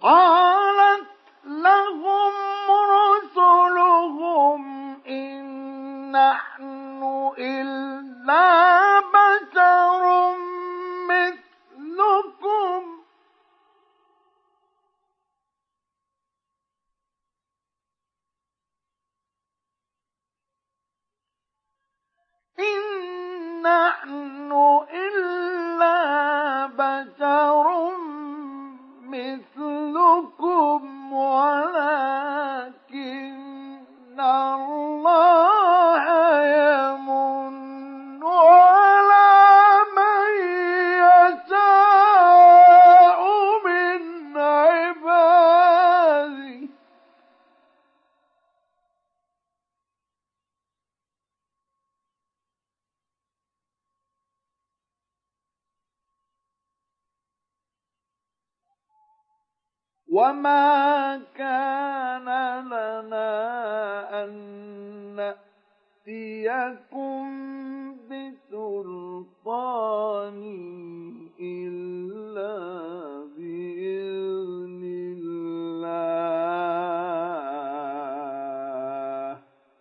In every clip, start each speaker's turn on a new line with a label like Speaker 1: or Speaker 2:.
Speaker 1: قالت لهم رسلهم إن نحن إلا بشر مثلكم ولكن الله يمن على من يشاء من عباده وما كان لنا أن نأتيكم بسلطان إلا بإذن الله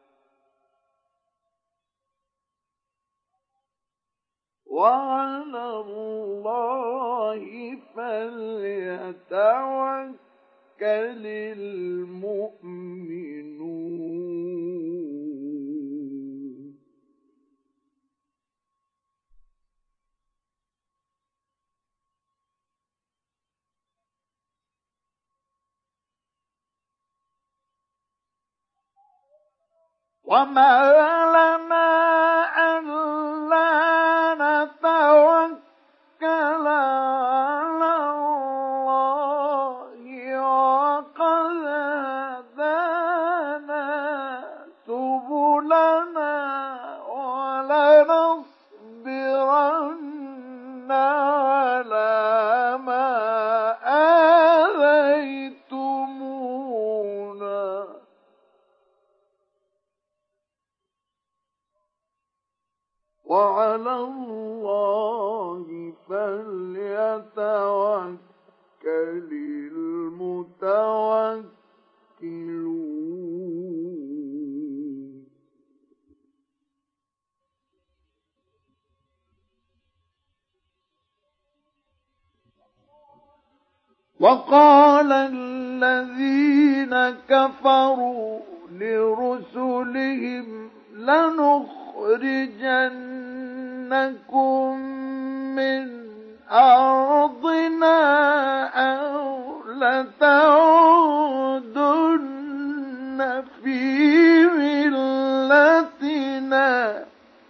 Speaker 1: وعلى الله فليتوكل المؤمنون وما لنا ألا نتوكل على الله وقد هدانا سبلنا ولنصبرن على ما آذيتمونا وعلى الله فليتوكل المتوكلون وقال الذين كفروا لرسلهم لنخرجنكم من أرضنا أو لتعودن في ملتنا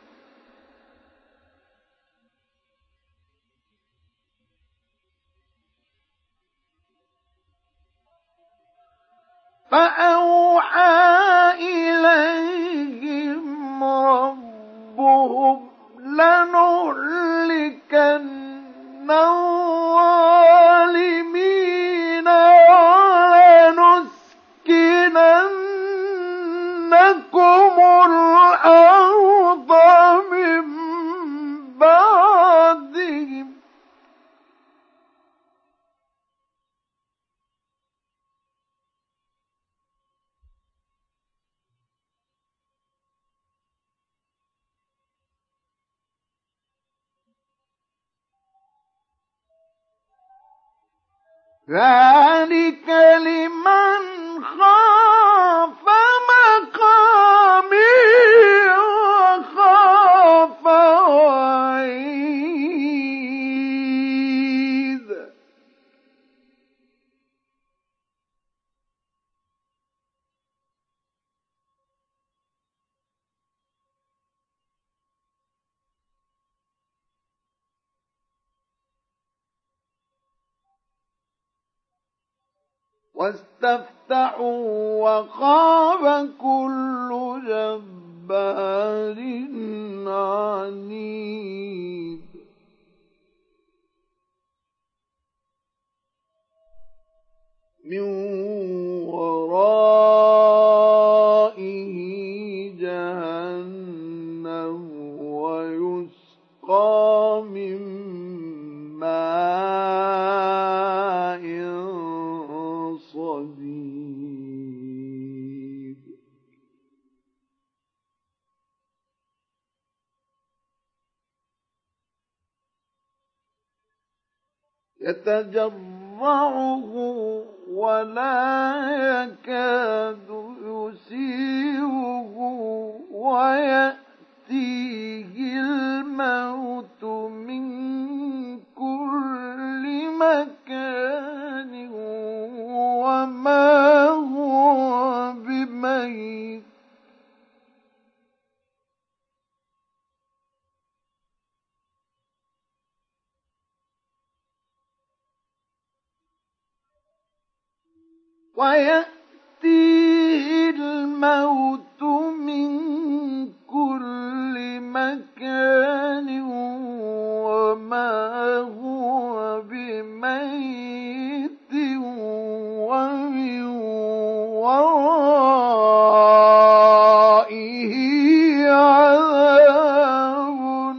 Speaker 1: فأوحى إليهم ربهم لنهلكن الظالمين ولنسكننكم الأرض من بعدهم ذلك لمن خاف مقامي وخاف وعيد واستفتحوا وخاب كل جبار عنيد من ورائه جهنم ويسقى من ماء يتجرعه ولا يكاد يسيغه ويأتيه الموت من كل مكان وما هو بميت ويأتيه الموت من كل مكان وما هو بميت ومن ورائه عذاب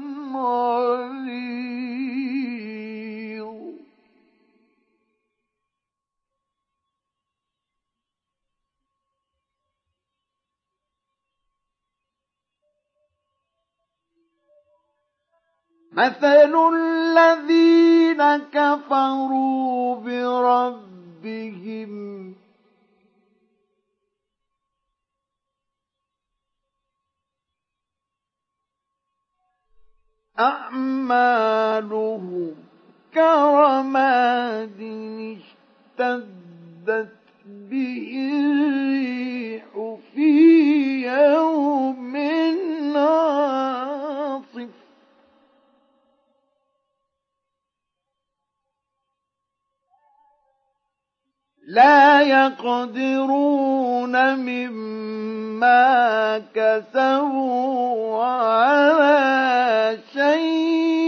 Speaker 1: غليظ. مثل الذين كفروا بربهم أعمالهم كرماد اشتدت به الريح في يوم عاصف لا يقدرون مما كسبوا على شيء